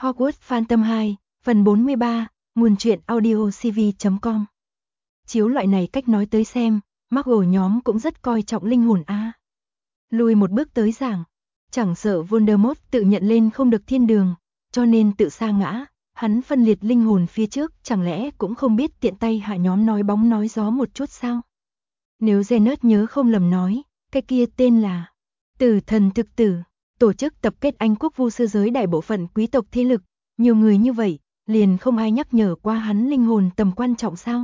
Hogwarts Phantom 2, phần 43, nguồn truyện audio cv.com. Chiếu loại này cách nói tới xem, Muggle nhóm cũng rất coi trọng linh hồn a. Lùi một bước tới giảng, chẳng sợ Voldemort tự nhận lên không được thiên đường, cho nên tự sa ngã, hắn phân liệt linh hồn phía trước chẳng lẽ cũng không biết tiện tay hạ nhóm nói bóng nói gió một chút sao? Nếu Zenet nhớ không lầm nói, cái kia tên là Tử Thần Thực Tử, tổ chức tập kết Anh quốc vu sư giới đại bộ phận quý tộc thế lực, nhiều người như vậy, liền không ai nhắc nhở qua hắn linh hồn tầm quan trọng sao?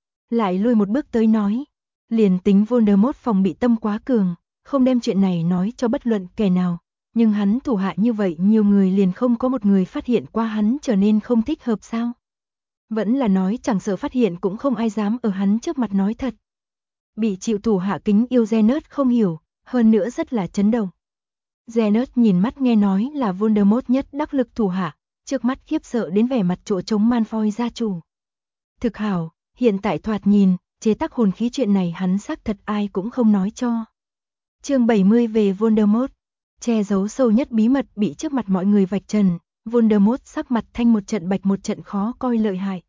Lại lùi một bước tới nói, liền tính Voldemort phòng bị tâm quá cường, không đem chuyện này nói cho bất luận kẻ nào, nhưng hắn thủ hạ như vậy nhiều người liền không có một người phát hiện qua hắn trở nên không thích hợp sao? Vẫn là nói chẳng sợ phát hiện cũng không ai dám ở hắn trước mặt nói thật. Bị chịu thủ hạ kính yêu Zenet không hiểu, hơn nữa rất là chấn động. Zenet nhìn mắt nghe nói là Voldemort nhất đắc lực thủ hạ, trước mắt khiếp sợ đến vẻ mặt chỗ trống Malfoy gia chủ. Thực hảo, hiện tại thoạt nhìn, chế tác hồn khí chuyện này hắn xác thật ai cũng không nói cho. Chương 70 về Voldemort, che giấu sâu nhất bí mật bị trước mặt mọi người vạch trần, Voldemort sắc mặt thanh một trận bạch một trận khó coi lợi hại.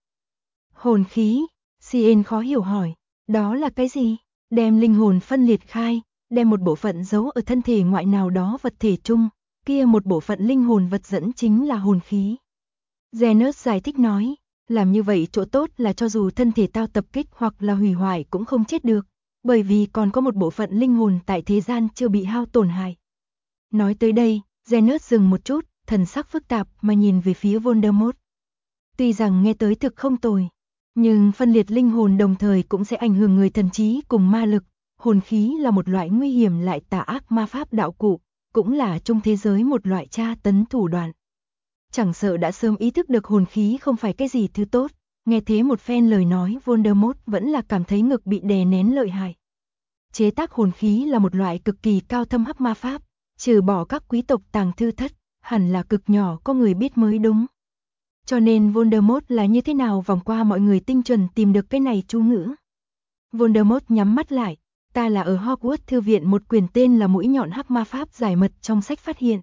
Hồn khí, Cien khó hiểu hỏi, đó là cái gì? Đem linh hồn phân liệt khai, đem một bộ phận giấu ở thân thể ngoại nào đó vật thể chung, kia một bộ phận linh hồn vật dẫn chính là hồn khí. Zenet giải thích nói, làm như vậy chỗ tốt là cho dù thân thể tao tập kích hoặc là hủy hoại cũng không chết được, bởi vì còn có một bộ phận linh hồn tại thế gian chưa bị hao tổn hại. Nói tới đây, Zenet dừng một chút, thần sắc phức tạp mà nhìn về phía Voldemort. Tuy rằng nghe tới thực không tồi, nhưng phân liệt linh hồn đồng thời cũng sẽ ảnh hưởng người thần trí cùng ma lực. Hồn khí là một loại nguy hiểm lại tà ác ma pháp đạo cụ, cũng là trong thế giới một loại tra tấn thủ đoạn. Chẳng sợ đã sớm ý thức được hồn khí không phải cái gì thứ tốt, nghe thế một phen lời nói Voldemort vẫn là cảm thấy ngực bị đè nén lợi hại. Chế tác hồn khí là một loại cực kỳ cao thâm hắc ma pháp, trừ bỏ các quý tộc tàng thư thất, hẳn là cực nhỏ có người biết mới đúng. Cho nên Voldemort là như thế nào vòng qua mọi người tinh chuẩn tìm được cái này chú ngữ. Voldemort nhắm mắt lại. Ta là ở Hogwarts thư viện một quyển tên là Mũi nhọn hắc ma pháp giải mật trong sách phát hiện.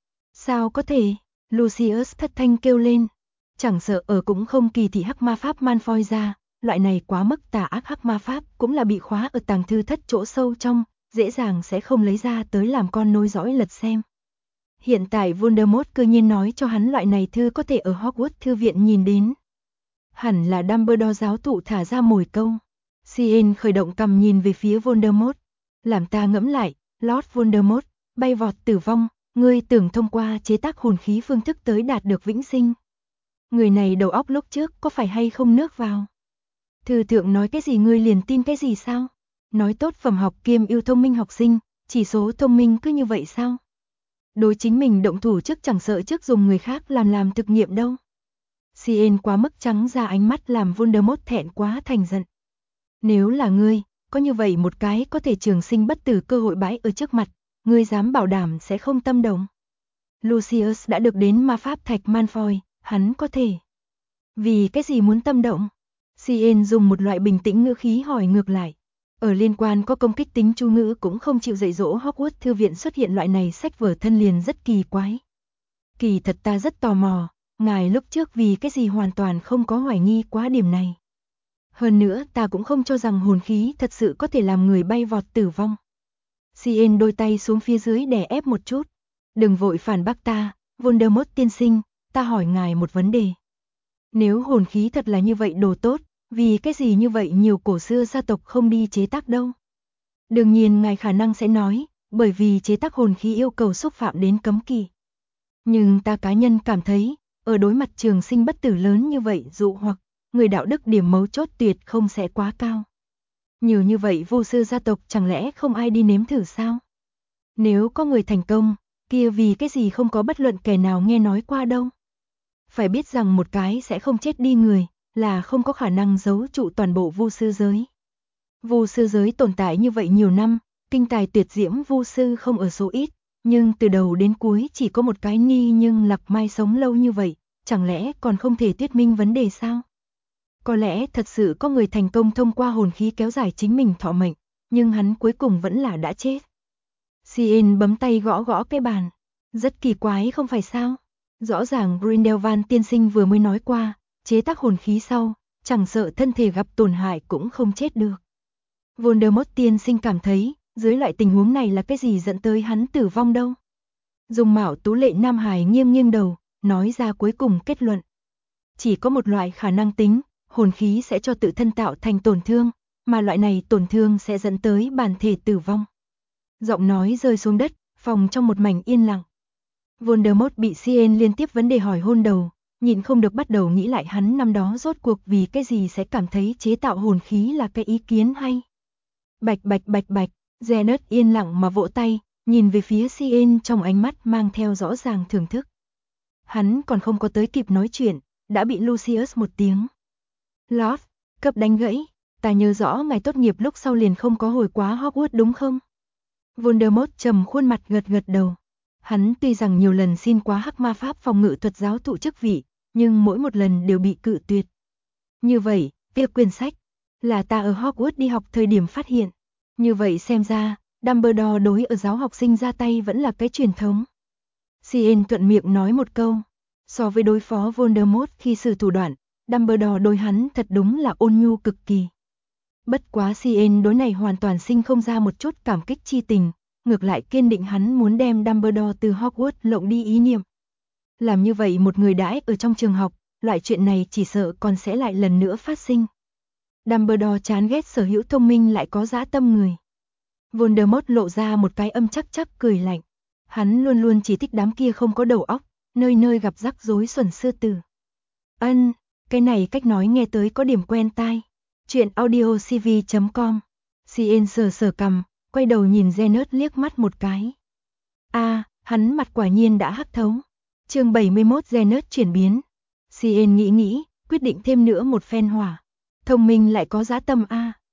Sao có thể? Lucius thất thanh kêu lên. Chẳng sợ ở cũng không kỳ thị hắc ma pháp Malfoy ra, loại này quá mức tà ác hắc ma pháp cũng là bị khóa ở tàng thư thất chỗ sâu trong, dễ dàng sẽ không lấy ra tới làm con nối dõi lật xem. Hiện tại Voldemort cư nhiên nói cho hắn loại này thư có thể ở Hogwarts thư viện nhìn đến. Hẳn là Dumbledore giáo thụ thả ra mồi câu. Cien khởi động cầm nhìn về phía Voldemort. Làm ta ngẫm lại, Lord Voldemort, bay vọt tử vong, ngươi tưởng thông qua chế tác hồn khí phương thức tới đạt được vĩnh sinh. Người này đầu óc lúc trước có phải hay không nước vào? Thư thượng nói cái gì ngươi liền tin cái gì sao? Nói tốt phẩm học kiêm yêu thông minh học sinh, chỉ số thông minh cứ như vậy sao? Đối chính mình động thủ trước chẳng sợ trước dùng người khác làm thực nghiệm đâu. Cien quá mức trắng ra ánh mắt làm Voldemort thẹn quá thành giận. Nếu là ngươi, có như vậy một cái có thể trường sinh bất tử cơ hội bãi ở trước mặt, ngươi dám bảo đảm sẽ không tâm động. Lucius đã được đến ma pháp thạch Malfoy, hắn có thể. Vì cái gì muốn tâm động? Cien dùng một loại bình tĩnh ngữ khí hỏi ngược lại. Ở liên quan có công kích tính chú ngữ cũng không chịu dạy dỗ Hogwarts thư viện xuất hiện loại này sách vở thân liền rất kỳ quái. Kỳ thật ta rất tò mò, ngài lúc trước vì cái gì hoàn toàn không có hoài nghi quá điểm này. Hơn nữa ta cũng không cho rằng hồn khí thật sự có thể làm người bay vọt tử vong. Cien đôi tay xuống phía dưới đè ép một chút. Đừng vội phản bác ta, Voldemort tiên sinh, ta hỏi ngài một vấn đề. Nếu hồn khí thật là như vậy đồ tốt, vì cái gì như vậy nhiều cổ xưa gia tộc không đi chế tác đâu? Đương nhiên ngài khả năng sẽ nói, bởi vì chế tác hồn khí yêu cầu xúc phạm đến cấm kỵ. Nhưng ta cá nhân cảm thấy, ở đối mặt trường sinh bất tử lớn như vậy dụ hoặc người đạo đức điểm mấu chốt tuyệt không sẽ quá cao. Nhiều như vậy vô sư gia tộc chẳng lẽ không ai đi nếm thử sao? Nếu có người thành công, kia vì cái gì không có bất luận kẻ nào nghe nói qua đâu? Phải biết rằng một cái sẽ không chết đi người, là không có khả năng giấu trụ toàn bộ vu sư giới. Vu sư giới tồn tại như vậy nhiều năm, kinh tài tuyệt diễm vu sư không ở số ít, nhưng từ đầu đến cuối chỉ có một cái Nhi nhưng Lạc Mai sống lâu như vậy, chẳng lẽ còn không thể thuyết minh vấn đề sao? Có lẽ thật sự có người thành công thông qua hồn khí kéo dài chính mình thọ mệnh, nhưng hắn cuối cùng vẫn là đã chết. Cien bấm tay gõ gõ cái bàn. Rất kỳ quái không phải sao? Rõ ràng Grindelwald tiên sinh vừa mới nói qua, chế tác hồn khí sau, chẳng sợ thân thể gặp tổn hại cũng không chết được. Voldemort tiên sinh cảm thấy, dưới loại tình huống này là cái gì dẫn tới hắn tử vong đâu. Dung mạo tú lệ Nam Hải nghiêng nghiêng đầu, nói ra cuối cùng kết luận. Chỉ có một loại khả năng tính, hồn khí sẽ cho tự thân tạo thành tổn thương, mà loại này tổn thương sẽ dẫn tới bản thể tử vong. Giọng nói rơi xuống đất, phòng trong một mảnh yên lặng. Voldemort bị Cien liên tiếp vấn đề hỏi hôn đầu, nhịn không được bắt đầu nghĩ lại hắn năm đó rốt cuộc vì cái gì sẽ cảm thấy chế tạo hồn khí là cái ý kiến hay. Bạch bạch bạch bạch, Zenet yên lặng mà vỗ tay, nhìn về phía Cien trong ánh mắt mang theo rõ ràng thưởng thức. Hắn còn không có tới kịp nói chuyện, đã bị Lucius một tiếng Lord, cấp đánh gãy, ta nhớ rõ ngày tốt nghiệp lúc sau liền không có hồi quá Hogwarts đúng không? Voldemort trầm khuôn mặt gật gật đầu. Hắn tuy rằng nhiều lần xin quá Hắc Ma Pháp phòng ngự thuật giáo thụ chức vị, nhưng mỗi một lần đều bị cự tuyệt. Như vậy, việc quyển sách là ta ở Hogwarts đi học thời điểm phát hiện. Như vậy xem ra, Dumbledore đối ở giáo học sinh ra tay vẫn là cái truyền thống. Cien thuận miệng nói một câu. So với đối phó Voldemort khi sử thủ đoạn, Dumbledore đối hắn thật đúng là ôn nhu cực kỳ. Bất quá Cien đối này hoàn toàn sinh không ra một chút cảm kích chi tình, ngược lại kiên định hắn muốn đem Dumbledore từ Hogwarts lộng đi ý niệm. Làm như vậy một người đãi ở trong trường học, loại chuyện này chỉ sợ còn sẽ lại lần nữa phát sinh. Dumbledore chán ghét sở hữu thông minh lại có dã tâm người. Voldemort lộ ra một cái âm chắc chắc cười lạnh. Hắn luôn luôn chỉ thích đám kia không có đầu óc, nơi nơi gặp rắc rối xuẩn sư tử. Cái này cách nói nghe tới có điểm quen tai. Chuyện audiocv.com. Cien sờ cằm, quay đầu nhìn Zenet liếc mắt một cái. Hắn mặt quả nhiên đã hắc thấu. Chương 71 Zenet chuyển biến. Cien nghĩ, quyết định thêm nữa một phen hỏa. Thông minh lại có dã tâm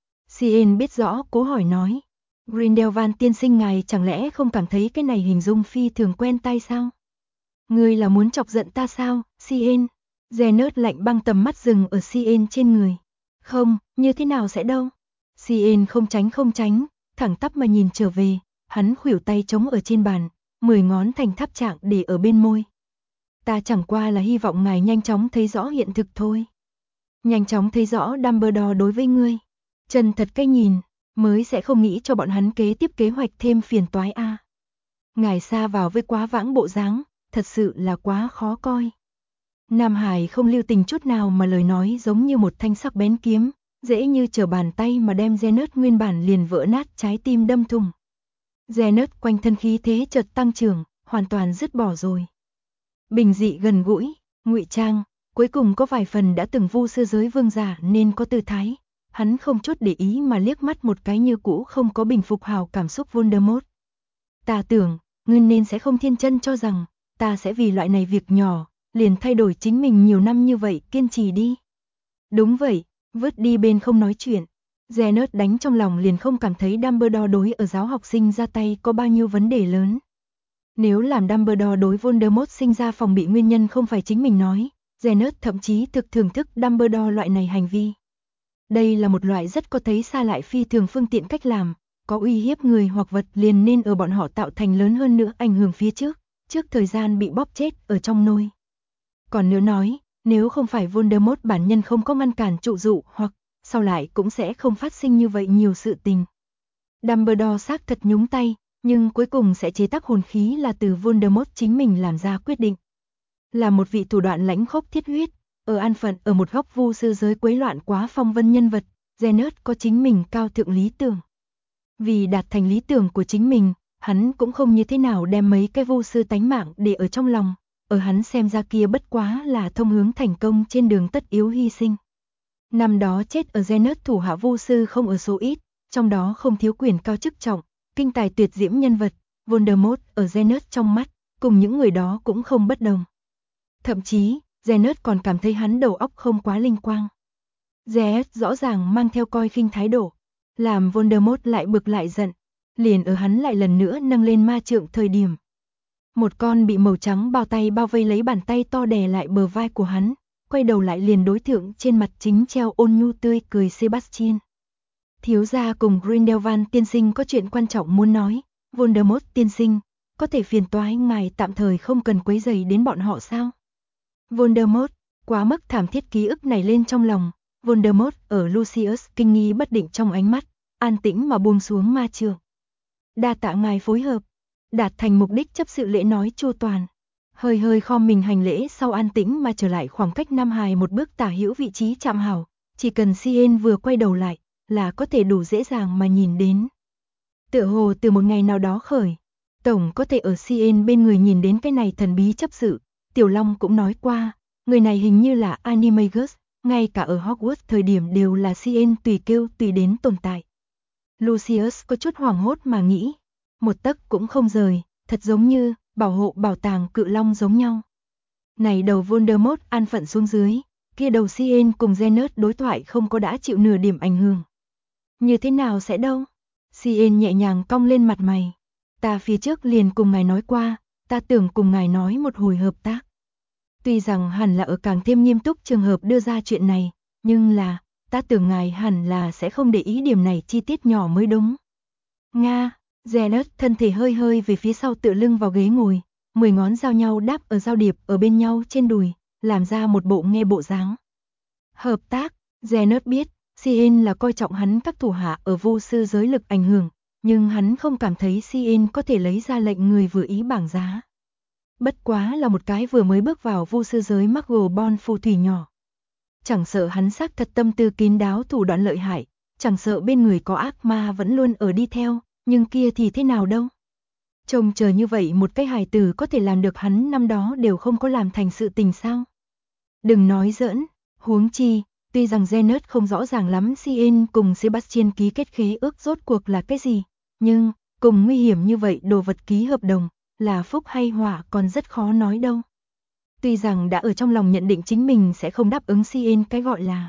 Cien biết rõ, cố hỏi nói. Grindelwald tiên sinh ngài chẳng lẽ không cảm thấy cái này hình dung phi thường quen tai sao? Ngươi là muốn chọc giận ta sao, Cien? Zenet lạnh băng tầm mắt dừng ở Cien trên người. Không, như thế nào sẽ đâu? Cien không tránh, thẳng tắp mà nhìn trở về, hắn khuỷu tay trống ở trên bàn, 10 ngón thành tháp trạng để ở bên môi. Ta chẳng qua là hy vọng ngài nhanh chóng thấy rõ hiện thực thôi. Nhanh chóng thấy rõ Dumbledore đối với ngươi. Chân thật cái nhìn, mới sẽ không nghĩ cho bọn hắn kế tiếp kế hoạch thêm phiền toái Ngài xa vào với quá vãng bộ dáng, thật sự là quá khó coi. Nam Hải không lưu tình chút nào mà lời nói giống như một thanh sắc bén kiếm, dễ như trở bàn tay mà đem Zenet nguyên bản liền vỡ nát trái tim đâm thủng. Zenet quanh thân khí thế chợt tăng trưởng, hoàn toàn dứt bỏ rồi. Bình dị gần gũi, ngụy trang, cuối cùng có vài phần đã từng vu sư giới vương giả nên có tư thái. Hắn không chút để ý mà liếc mắt một cái như cũ không có bình phục hào cảm xúc Voldemort. Ta tưởng, ngươi nên sẽ không thiên chân cho rằng, ta sẽ vì loại này việc nhỏ, liền thay đổi chính mình nhiều năm như vậy, kiên trì đi. Đúng vậy, vứt đi bên không nói chuyện. Zenet đánh trong lòng liền không cảm thấy Dumbledore đối ở giáo học sinh ra tay có bao nhiêu vấn đề lớn. Nếu làm Dumbledore đối Voldemort sinh ra phòng bị nguyên nhân không phải chính mình nói, Zenet thậm chí thực thưởng thức Dumbledore loại này hành vi. Đây là một loại rất có thấy xa lại phi thường phương tiện cách làm, có uy hiếp người hoặc vật liền nên ở bọn họ tạo thành lớn hơn nữa ảnh hưởng phía trước thời gian bị bóp chết ở trong nôi. Còn nữa nói, nếu không phải Voldemort bản nhân không có ngăn cản trụ dụ hoặc sau lại cũng sẽ không phát sinh như vậy nhiều sự tình. Dumbledore xác thật nhúng tay, nhưng cuối cùng sẽ chế tác hồn khí là từ Voldemort chính mình làm ra quyết định. Là một vị thủ đoạn lãnh khốc thiết huyết, ở an phận ở một góc vu sư giới quấy loạn quá phong vân nhân vật, Zenet có chính mình cao thượng lý tưởng. Vì đạt thành lý tưởng của chính mình, hắn cũng không như thế nào đem mấy cái vu sư tánh mạng để ở trong lòng, ở hắn xem ra kia bất quá là thông hướng thành công trên đường tất yếu hy sinh. Năm đó chết ở Zenet thủ hạ vu sư không ở số ít, trong đó không thiếu quyền cao chức trọng, kinh tài tuyệt diễm nhân vật, Voldemort ở Zenet trong mắt, cùng những người đó cũng không bất đồng. Thậm chí, Zenet còn cảm thấy hắn đầu óc không quá linh quang. Zenet rõ ràng mang theo coi khinh thái độ, làm Voldemort lại bực lại giận, liền ở hắn lại lần nữa nâng lên ma trượng thời điểm. Một con bị màu trắng bao tay bao vây lấy bàn tay to đè lại bờ vai của hắn, quay đầu lại liền đối thượng trên mặt chính treo ôn nhu tươi cười Sebastian. Thiếu gia cùng Grindelwald tiên sinh có chuyện quan trọng muốn nói, Voldemort tiên sinh, có thể phiền toái ngài tạm thời không cần quấy rầy đến bọn họ sao? Voldemort, quá mức thảm thiết ký ức này lên trong lòng, Voldemort ở Lucius kinh nghi bất định trong ánh mắt, an tĩnh mà buông xuống ma chưởng. Đa tạ ngài phối hợp, đạt thành mục đích chấp sự lễ nói chu toàn. Hơi hơi khom mình hành lễ sau an tĩnh mà trở lại khoảng cách Nam Hải một bước tả hữu vị trí chạm hảo, chỉ cần Cien vừa quay đầu lại là có thể đủ dễ dàng mà nhìn đến. Tựa hồ từ một ngày nào đó khởi, tổng có thể ở Cien bên người nhìn đến cái này thần bí chấp sự. Tiểu Long cũng nói qua, người này hình như là Animagus, ngay cả ở Hogwarts thời điểm đều là Cien tùy kêu tùy đến tồn tại. Lucius có chút hoảng hốt mà nghĩ, một tấc cũng không rời, thật giống như bảo hộ bảo tàng cự long giống nhau. Này đầu Voldemort an phận xuống dưới, kia đầu Cien cùng Zenet đối thoại không có đã chịu nửa điểm ảnh hưởng. Như thế nào sẽ đâu? Cien nhẹ nhàng cong lên mặt mày. Ta phía trước liền cùng ngài nói qua, ta tưởng cùng ngài nói một hồi hợp tác. Tuy rằng hẳn là ở càng thêm nghiêm túc trường hợp đưa ra chuyện này, nhưng là, ta tưởng ngài hẳn là sẽ không để ý điểm này chi tiết nhỏ mới đúng. Nga, Zenet thân thể hơi hơi về phía sau tựa lưng vào ghế ngồi, 10 ngón giao nhau đáp ở giao điệp ở bên nhau trên đùi, làm ra một bộ nghe bộ dáng. Hợp tác, Zenet biết, Cien là coi trọng hắn các thủ hạ ở vô sư giới lực ảnh hưởng, nhưng hắn không cảm thấy Cien có thể lấy ra lệnh người vừa ý bảng giá. Bất quá là một cái vừa mới bước vào vô sư giới Muggle phù thủy nhỏ. Chẳng sợ hắn xác thật tâm tư kín đáo thủ đoạn lợi hại, chẳng sợ bên người có ác ma vẫn luôn ở đi theo, nhưng kia thì thế nào đâu. Trông chờ như vậy một cái hài tử có thể làm được hắn năm đó đều không có làm thành sự tình sao. Đừng nói giỡn, huống chi, tuy rằng Zenet không rõ ràng lắm Cien cùng Sebastian ký kết khế ước rốt cuộc là cái gì, nhưng, cùng nguy hiểm như vậy đồ vật ký hợp đồng, là phúc hay họa còn rất khó nói đâu. Tuy rằng đã ở trong lòng nhận định chính mình sẽ không đáp ứng Cien cái gọi là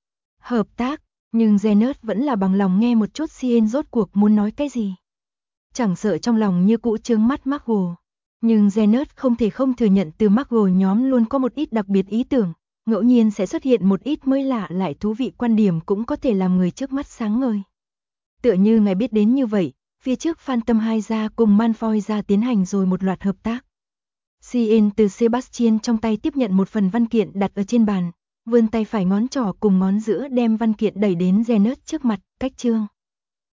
hợp tác, nhưng Zenet vẫn là bằng lòng nghe một chút Cien rốt cuộc muốn nói cái gì. Chẳng sợ trong lòng như cũ trướng mắt Muggle, nhưng Zenet không thể không thừa nhận từ Muggle nhóm luôn có một ít đặc biệt ý tưởng, ngẫu nhiên sẽ xuất hiện một ít mới lạ lại thú vị quan điểm cũng có thể làm người trước mắt sáng ngời. Tựa như ngài biết đến như vậy, phía trước Phantom 2 ra cùng Malfoy ra tiến hành rồi một loạt hợp tác. Cien từ Sebastian trong tay tiếp nhận một phần văn kiện đặt ở trên bàn, vươn tay phải ngón trỏ cùng ngón giữa đem văn kiện đẩy đến Zenet trước mặt, cách chương.